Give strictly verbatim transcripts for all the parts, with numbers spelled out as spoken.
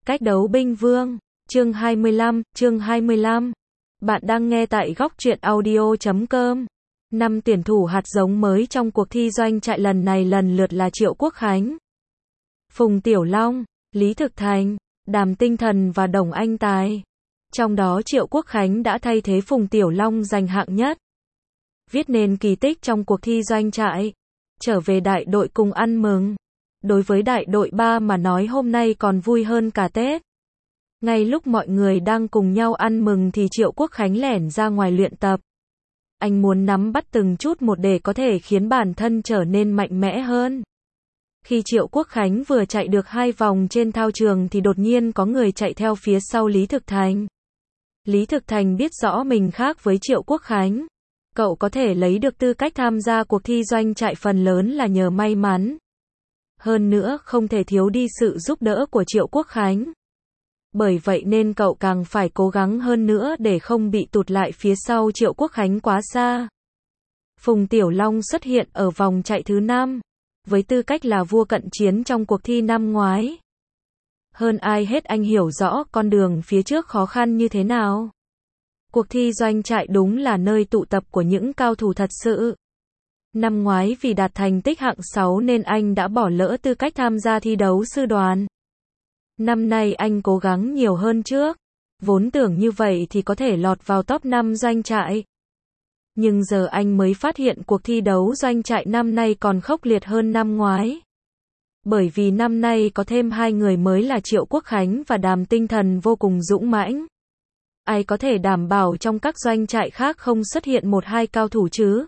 Cách đấu binh vương, chương hai mươi lăm, chương hai mươi lăm. Bạn đang nghe tại góc truyện audio chấm com. Năm tuyển thủ hạt giống mới trong cuộc thi doanh trại lần này lần lượt là Triệu Quốc Khánh, Phùng Tiểu Long, Lý Thực Thành, Đàm Tinh Thần và Đồng Anh Tài. Trong đó Triệu Quốc Khánh đã thay thế Phùng Tiểu Long giành hạng nhất, viết nên kỳ tích trong cuộc thi doanh trại, trở về đại đội cùng ăn mừng. Đối với đại đội ba mà nói hôm nay còn vui hơn cả Tết. Ngay lúc mọi người đang cùng nhau ăn mừng thì Triệu Quốc Khánh lẻn ra ngoài luyện tập. Anh muốn nắm bắt từng chút một để có thể khiến bản thân trở nên mạnh mẽ hơn. Khi Triệu Quốc Khánh vừa chạy được hai vòng trên thao trường thì đột nhiên có người chạy theo phía sau Lý Thực Thành. Lý Thực Thành biết rõ mình khác với Triệu Quốc Khánh. Cậu có thể lấy được tư cách tham gia cuộc thi doanh trại phần lớn là nhờ may mắn. Hơn nữa không thể thiếu đi sự giúp đỡ của Triệu Quốc Khánh. Bởi vậy nên cậu càng phải cố gắng hơn nữa để không bị tụt lại phía sau Triệu Quốc Khánh quá xa. Phùng Tiểu Long xuất hiện ở vòng chạy thứ năm, với tư cách là vua cận chiến trong cuộc thi năm ngoái. Hơn ai hết anh hiểu rõ con đường phía trước khó khăn như thế nào. Cuộc thi doanh trại đúng là nơi tụ tập của những cao thủ thật sự. Năm ngoái vì đạt thành tích hạng sáu nên anh đã bỏ lỡ tư cách tham gia thi đấu sư đoàn. Năm nay anh cố gắng nhiều hơn trước, vốn tưởng như vậy thì có thể lọt vào top năm doanh trại. Nhưng giờ anh mới phát hiện cuộc thi đấu doanh trại năm nay còn khốc liệt hơn năm ngoái. Bởi vì năm nay có thêm hai người mới là Triệu Quốc Khánh và Đàm Tinh Thần vô cùng dũng mãnh. Ai có thể đảm bảo trong các doanh trại khác không xuất hiện một hai cao thủ chứ?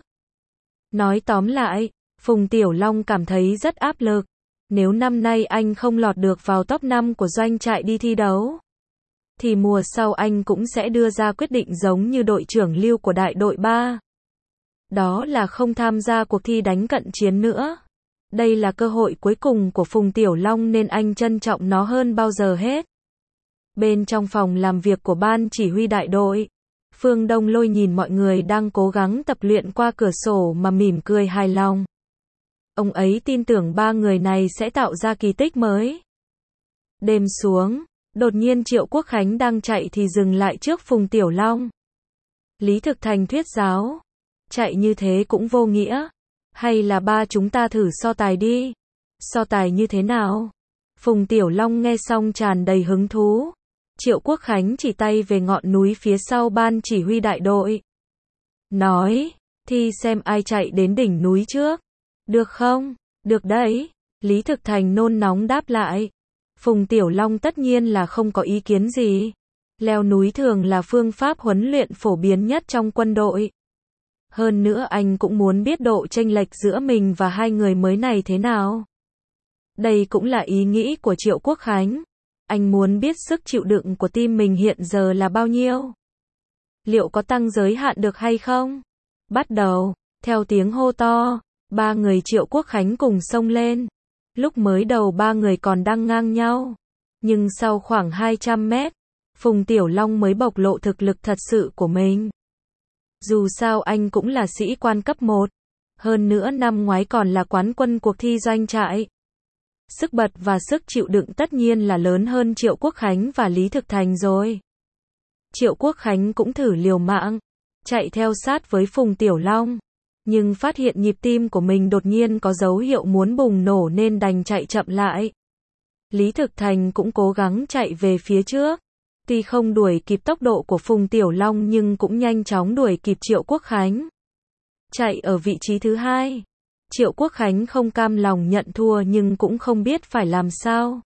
Nói tóm lại, Phùng Tiểu Long cảm thấy rất áp lực. Nếu năm nay anh không lọt được vào top năm của doanh trại đi thi đấu, thì mùa sau anh cũng sẽ đưa ra quyết định giống như đội trưởng Lưu của đại đội ba. Đó là không tham gia cuộc thi đánh cận chiến nữa. Đây là cơ hội cuối cùng của Phùng Tiểu Long nên anh trân trọng nó hơn bao giờ hết. Bên trong phòng làm việc của ban chỉ huy đại đội, Phương Đông Lôi nhìn mọi người đang cố gắng tập luyện qua cửa sổ mà mỉm cười hài lòng. Ông ấy tin tưởng ba người này sẽ tạo ra kỳ tích mới. Đêm xuống, đột nhiên Triệu Quốc Khánh đang chạy thì dừng lại trước Phùng Tiểu Long. Lý Thực Thành thuyết giáo, chạy như thế cũng vô nghĩa. Hay là ba chúng ta thử so tài đi. So tài như thế nào? Phùng Tiểu Long nghe xong tràn đầy hứng thú. Triệu Quốc Khánh chỉ tay về ngọn núi phía sau ban chỉ huy đại đội. Nói, thi xem ai chạy đến đỉnh núi trước. Được không? Được đấy. Lý Thực Thành nôn nóng đáp lại. Phùng Tiểu Long tất nhiên là không có ý kiến gì. Leo núi thường là phương pháp huấn luyện phổ biến nhất trong quân đội. Hơn nữa anh cũng muốn biết độ chênh lệch giữa mình và hai người mới này thế nào. Đây cũng là ý nghĩ của Triệu Quốc Khánh. Anh muốn biết sức chịu đựng của team mình hiện giờ là bao nhiêu. Liệu có tăng giới hạn được hay không? Bắt đầu, theo tiếng hô to, ba người Triệu Quốc Khánh cùng xông lên. Lúc mới đầu ba người còn đang ngang nhau. Nhưng sau khoảng hai trăm mét, Phùng Tiểu Long mới bộc lộ thực lực thật sự của mình. Dù sao anh cũng là sĩ quan cấp một. Hơn nữa năm ngoái còn là quán quân cuộc thi doanh trại. Sức bật và sức chịu đựng tất nhiên là lớn hơn Triệu Quốc Khánh và Lý Thực Thành rồi. Triệu Quốc Khánh cũng thử liều mạng, chạy theo sát với Phùng Tiểu Long. Nhưng phát hiện nhịp tim của mình đột nhiên có dấu hiệu muốn bùng nổ nên đành chạy chậm lại. Lý Thực Thành cũng cố gắng chạy về phía trước. Tuy không đuổi kịp tốc độ của Phùng Tiểu Long nhưng cũng nhanh chóng đuổi kịp Triệu Quốc Khánh. Chạy ở vị trí thứ hai. Triệu Quốc Khánh không cam lòng nhận thua nhưng cũng không biết phải làm sao.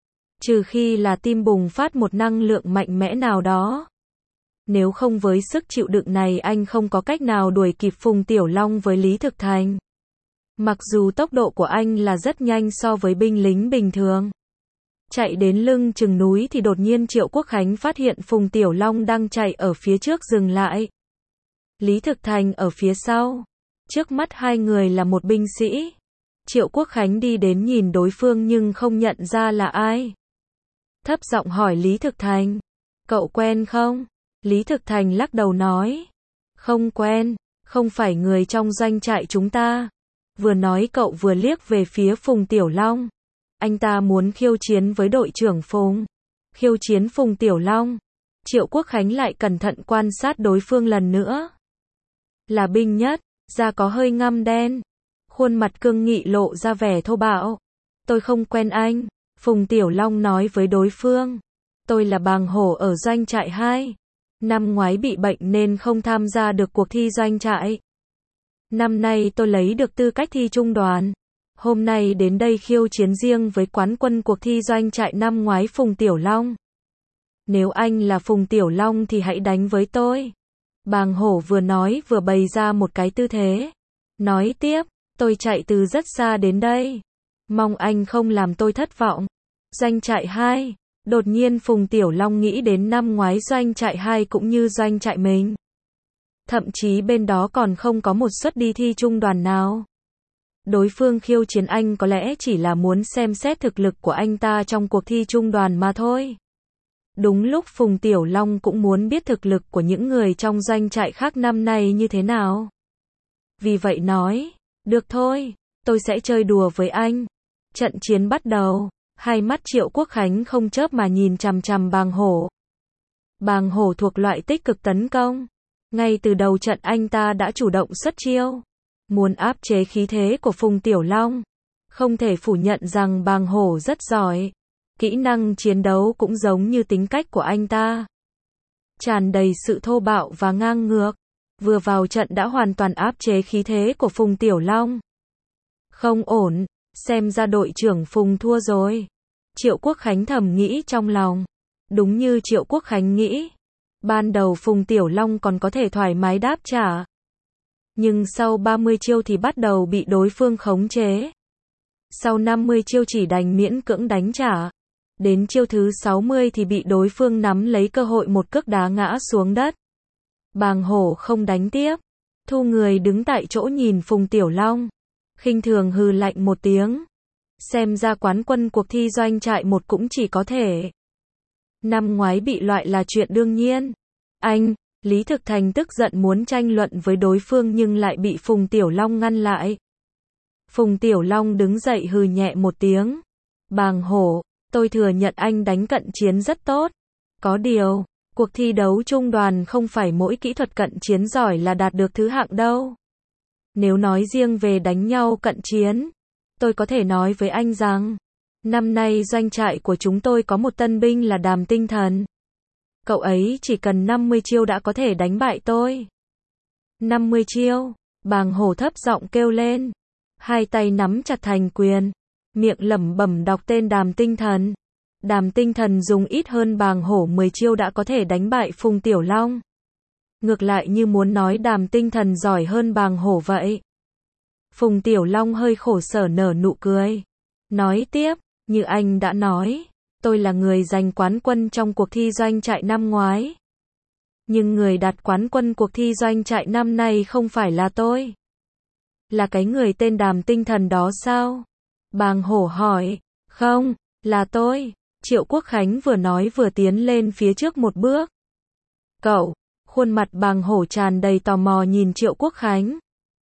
Trừ khi là team bùng phát một năng lượng mạnh mẽ nào đó. Nếu không với sức chịu đựng này anh không có cách nào đuổi kịp Phùng Tiểu Long với Lý Thực Thành. Mặc dù tốc độ của anh là rất nhanh so với binh lính bình thường. Chạy đến lưng chừng núi thì đột nhiên Triệu Quốc Khánh phát hiện Phùng Tiểu Long đang chạy ở phía trước dừng lại. Lý Thực Thành ở phía sau. Trước mắt hai người là một binh sĩ. Triệu Quốc Khánh đi đến nhìn đối phương nhưng không nhận ra là ai. Thấp giọng hỏi Lý Thực Thành. Cậu quen không? Lý Thực Thành lắc đầu nói. Không quen, không phải người trong doanh trại chúng ta. Vừa nói cậu vừa liếc về phía Phùng Tiểu Long. Anh ta muốn khiêu chiến với đội trưởng Phùng. khiêu chiến Phùng Tiểu Long. Triệu Quốc Khánh lại cẩn thận quan sát đối phương lần nữa. Là binh nhất, da có hơi ngăm đen. Khuôn mặt cương nghị lộ ra vẻ thô bạo. Tôi không quen anh, Phùng Tiểu Long nói với đối phương. Tôi là bàng hổ ở doanh trại hai. Năm ngoái bị bệnh nên không tham gia được cuộc thi doanh trại. Năm nay tôi lấy được tư cách thi trung đoàn. Hôm nay đến đây khiêu chiến riêng với quán quân cuộc thi doanh trại năm ngoái Phùng Tiểu Long. Nếu anh là Phùng Tiểu Long thì hãy đánh với tôi. Bàng hổ vừa nói vừa bày ra một cái tư thế. Nói tiếp, tôi chạy từ rất xa đến đây. Mong anh không làm tôi thất vọng. Doanh trại hai. Đột nhiên Phùng Tiểu Long nghĩ đến năm ngoái doanh trại hai cũng như doanh trại mình. Thậm chí bên đó còn không có một suất đi thi trung đoàn nào. Đối phương khiêu chiến anh có lẽ chỉ là muốn xem xét thực lực của anh ta trong cuộc thi trung đoàn mà thôi. Đúng lúc Phùng Tiểu Long cũng muốn biết thực lực của những người trong doanh trại khác năm nay như thế nào. Vì vậy nói, được thôi, tôi sẽ chơi đùa với anh. Trận chiến bắt đầu, hai mắt Triệu Quốc Khánh không chớp mà nhìn chằm chằm bàng hổ. Bàng hổ thuộc loại tích cực tấn công. Ngay từ đầu trận anh ta đã chủ động xuất chiêu. Muốn áp chế khí thế của Phùng Tiểu Long. Không thể phủ nhận rằng bàng hổ rất giỏi. Kỹ năng chiến đấu cũng giống như tính cách của anh ta. Tràn đầy sự thô bạo và ngang ngược. Vừa vào trận đã hoàn toàn áp chế khí thế của Phùng Tiểu Long. Không ổn, xem ra đội trưởng Phùng thua rồi. Triệu Quốc Khánh thầm nghĩ trong lòng. Đúng như Triệu Quốc Khánh nghĩ. Ban đầu Phùng Tiểu Long còn có thể thoải mái đáp trả. Nhưng sau ba mươi chiêu thì bắt đầu bị đối phương khống chế. Sau năm mươi chiêu chỉ đành miễn cưỡng đánh trả. Đến chiêu thứ sáu mươi thì bị đối phương nắm lấy cơ hội một cước đá ngã xuống đất. Bàng hổ không đánh tiếp. Thu người đứng tại chỗ nhìn Phùng Tiểu Long. Khinh thường hừ lạnh một tiếng. Xem ra quán quân cuộc thi doanh trại một cũng chỉ có thể. Năm ngoái bị loại là chuyện đương nhiên. Anh, Lý Thực Thành tức giận muốn tranh luận với đối phương nhưng lại bị Phùng Tiểu Long ngăn lại. Phùng Tiểu Long đứng dậy hừ nhẹ một tiếng. Bàng hổ, tôi thừa nhận anh đánh cận chiến rất tốt. Có điều, cuộc thi đấu trung đoàn không phải mỗi kỹ thuật cận chiến giỏi là đạt được thứ hạng đâu. Nếu nói riêng về đánh nhau cận chiến, tôi có thể nói với anh rằng, năm nay doanh trại của chúng tôi có một tân binh là Đàm Tinh Thần. Cậu ấy chỉ cần năm mươi chiêu đã có thể đánh bại tôi. năm mươi chiêu, bàng hổ thấp giọng kêu lên. Hai tay nắm chặt thành quyền, miệng lẩm bẩm đọc tên Đàm Tinh Thần. Đàm Tinh Thần dùng ít hơn bàng hổ mười chiêu đã có thể đánh bại Phùng Tiểu Long. Ngược lại như muốn nói Đàm Tinh Thần giỏi hơn bàng hổ vậy. Phùng Tiểu Long hơi khổ sở nở nụ cười. Nói tiếp, như anh đã nói, tôi là người giành quán quân trong cuộc thi doanh trại năm ngoái. Nhưng người đạt quán quân cuộc thi doanh trại năm nay không phải là tôi. Là cái người tên Đàm Tinh Thần đó sao? Bàng hổ hỏi. Không, là tôi. Triệu Quốc Khánh vừa nói vừa tiến lên phía trước một bước. Cậu, khuôn mặt bàng hổ tràn đầy tò mò nhìn Triệu Quốc Khánh.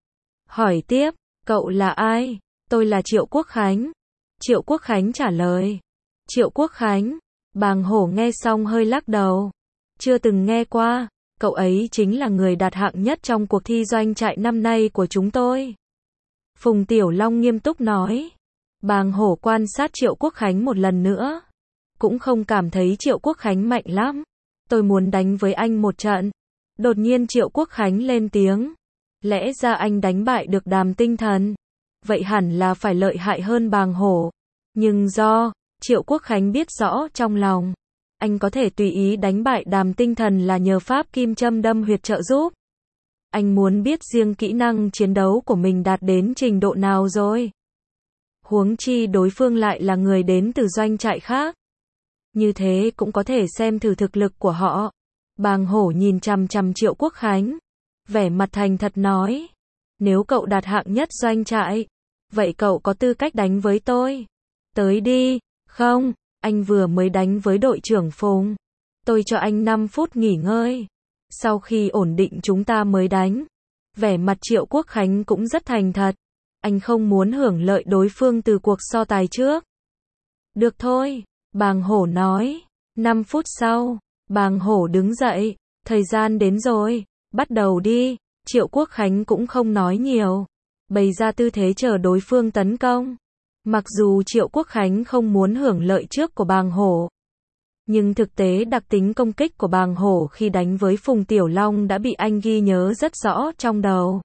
Hỏi tiếp, cậu là ai? Tôi là Triệu Quốc Khánh. Triệu Quốc Khánh trả lời. Triệu Quốc Khánh, bàng hổ nghe xong hơi lắc đầu. Chưa từng nghe qua, cậu ấy chính là người đạt hạng nhất trong cuộc thi doanh trại năm nay của chúng tôi. Phùng Tiểu Long nghiêm túc nói. Bàng hổ quan sát Triệu Quốc Khánh một lần nữa. Cũng không cảm thấy Triệu Quốc Khánh mạnh lắm. Tôi muốn đánh với anh một trận. Đột nhiên Triệu Quốc Khánh lên tiếng. Lẽ ra anh đánh bại được Đàm Tinh Thần. Vậy hẳn là phải lợi hại hơn bàng hổ. Nhưng do, Triệu Quốc Khánh biết rõ trong lòng. Anh có thể tùy ý đánh bại Đàm Tinh Thần là nhờ pháp kim châm đâm huyệt trợ giúp. Anh muốn biết riêng kỹ năng chiến đấu của mình đạt đến trình độ nào rồi. Huống chi đối phương lại là người đến từ doanh trại khác. Như thế cũng có thể xem thử thực lực của họ. Bàng hổ nhìn chằm chằm Triệu Quốc Khánh. Vẻ mặt thành thật nói. Nếu cậu đạt hạng nhất doanh trại, vậy cậu có tư cách đánh với tôi. Tới đi. Không, anh vừa mới đánh với đội trưởng Phùng. Tôi cho anh năm phút nghỉ ngơi. Sau khi ổn định chúng ta mới đánh. Vẻ mặt Triệu Quốc Khánh cũng rất thành thật. Anh không muốn hưởng lợi đối phương từ cuộc so tài trước. Được thôi, bàng hổ nói. năm phút sau, Bàng Hổ đứng dậy, thời gian đến rồi, bắt đầu đi. Triệu Quốc Khánh cũng không nói nhiều, bày ra tư thế chờ đối phương tấn công. Mặc dù Triệu Quốc Khánh không muốn hưởng lợi trước của Bàng Hổ, nhưng thực tế đặc tính công kích của Bàng Hổ khi đánh với Phùng Tiểu Long đã bị anh ghi nhớ rất rõ trong đầu.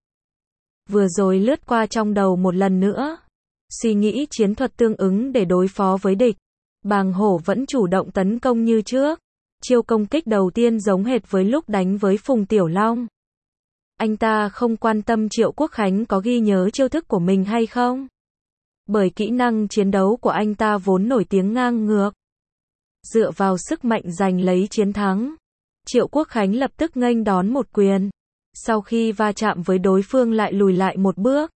Vừa rồi lướt qua trong đầu một lần nữa, suy nghĩ chiến thuật tương ứng để đối phó với địch. Bàng Hổ vẫn chủ động tấn công như trước. Chiêu công kích đầu tiên giống hệt với lúc đánh với Phùng Tiểu Long. Anh ta không quan tâm Triệu Quốc Khánh có ghi nhớ chiêu thức của mình hay không. Bởi kỹ năng chiến đấu của anh ta vốn nổi tiếng ngang ngược. Dựa vào sức mạnh giành lấy chiến thắng, Triệu Quốc Khánh lập tức nghênh đón một quyền. Sau khi va chạm với đối phương lại lùi lại một bước.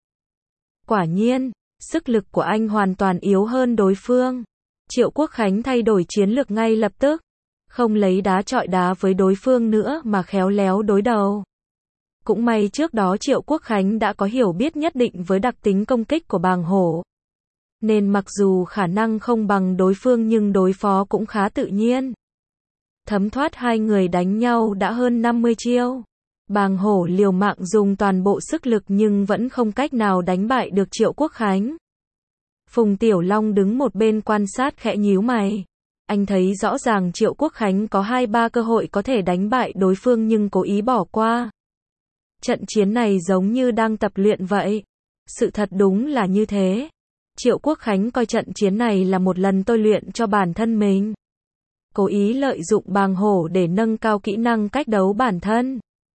Quả nhiên, sức lực của anh hoàn toàn yếu hơn đối phương. Triệu Quốc Khánh thay đổi chiến lược ngay lập tức. Không lấy đá chọi đá với đối phương nữa mà khéo léo đối đầu. Cũng may trước đó Triệu Quốc Khánh đã có hiểu biết nhất định với đặc tính công kích của Bàng Hổ. Nên mặc dù khả năng không bằng đối phương nhưng đối phó cũng khá tự nhiên. Thấm thoát hai người đánh nhau đã hơn năm mươi chiêu. Bàng Hổ liều mạng dùng toàn bộ sức lực nhưng vẫn không cách nào đánh bại được Triệu Quốc Khánh. Phùng Tiểu Long đứng một bên quan sát khẽ nhíu mày. Anh thấy rõ ràng Triệu Quốc Khánh có hai ba cơ hội có thể đánh bại đối phương nhưng cố ý bỏ qua. Trận chiến này giống như đang tập luyện vậy. Sự thật đúng là như thế. Triệu Quốc Khánh coi trận chiến này là một lần tôi luyện cho bản thân mình. Cố ý lợi dụng Bàng Hổ để nâng cao kỹ năng cách đấu bản thân.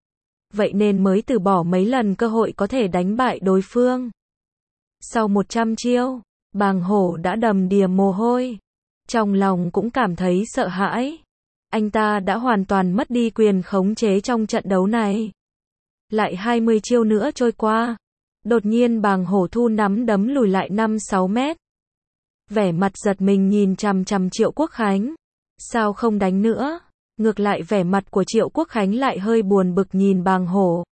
Vậy nên mới từ bỏ mấy lần cơ hội có thể đánh bại đối phương. Sau một trăm chiêu, Bàng Hổ đã đầm đìa mồ hôi. Trong lòng cũng cảm thấy sợ hãi. Anh ta đã hoàn toàn mất đi quyền khống chế trong trận đấu này. Lại hai mươi chiêu nữa trôi qua. Đột nhiên Bàng Hổ thu nắm đấm lùi lại năm sáu mét. Vẻ mặt giật mình nhìn chằm chằm Triệu Quốc Khánh. Sao không đánh nữa? Ngược lại vẻ mặt của Triệu Quốc Khánh lại hơi buồn bực nhìn Bàng Hổ.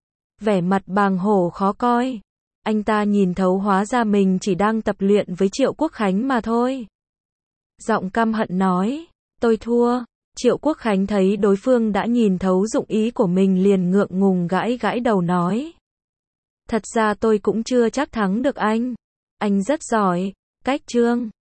Vẻ mặt Bàng Hổ khó coi. Anh ta nhìn thấu hóa ra mình chỉ đang tập luyện với Triệu Quốc Khánh mà thôi. Giọng căm hận nói, tôi thua. Triệu Quốc Khánh thấy đối phương đã nhìn thấu dụng ý của mình liền ngượng ngùng gãi gãi đầu nói. Thật ra tôi cũng chưa chắc thắng được anh. Anh rất giỏi. Cách chương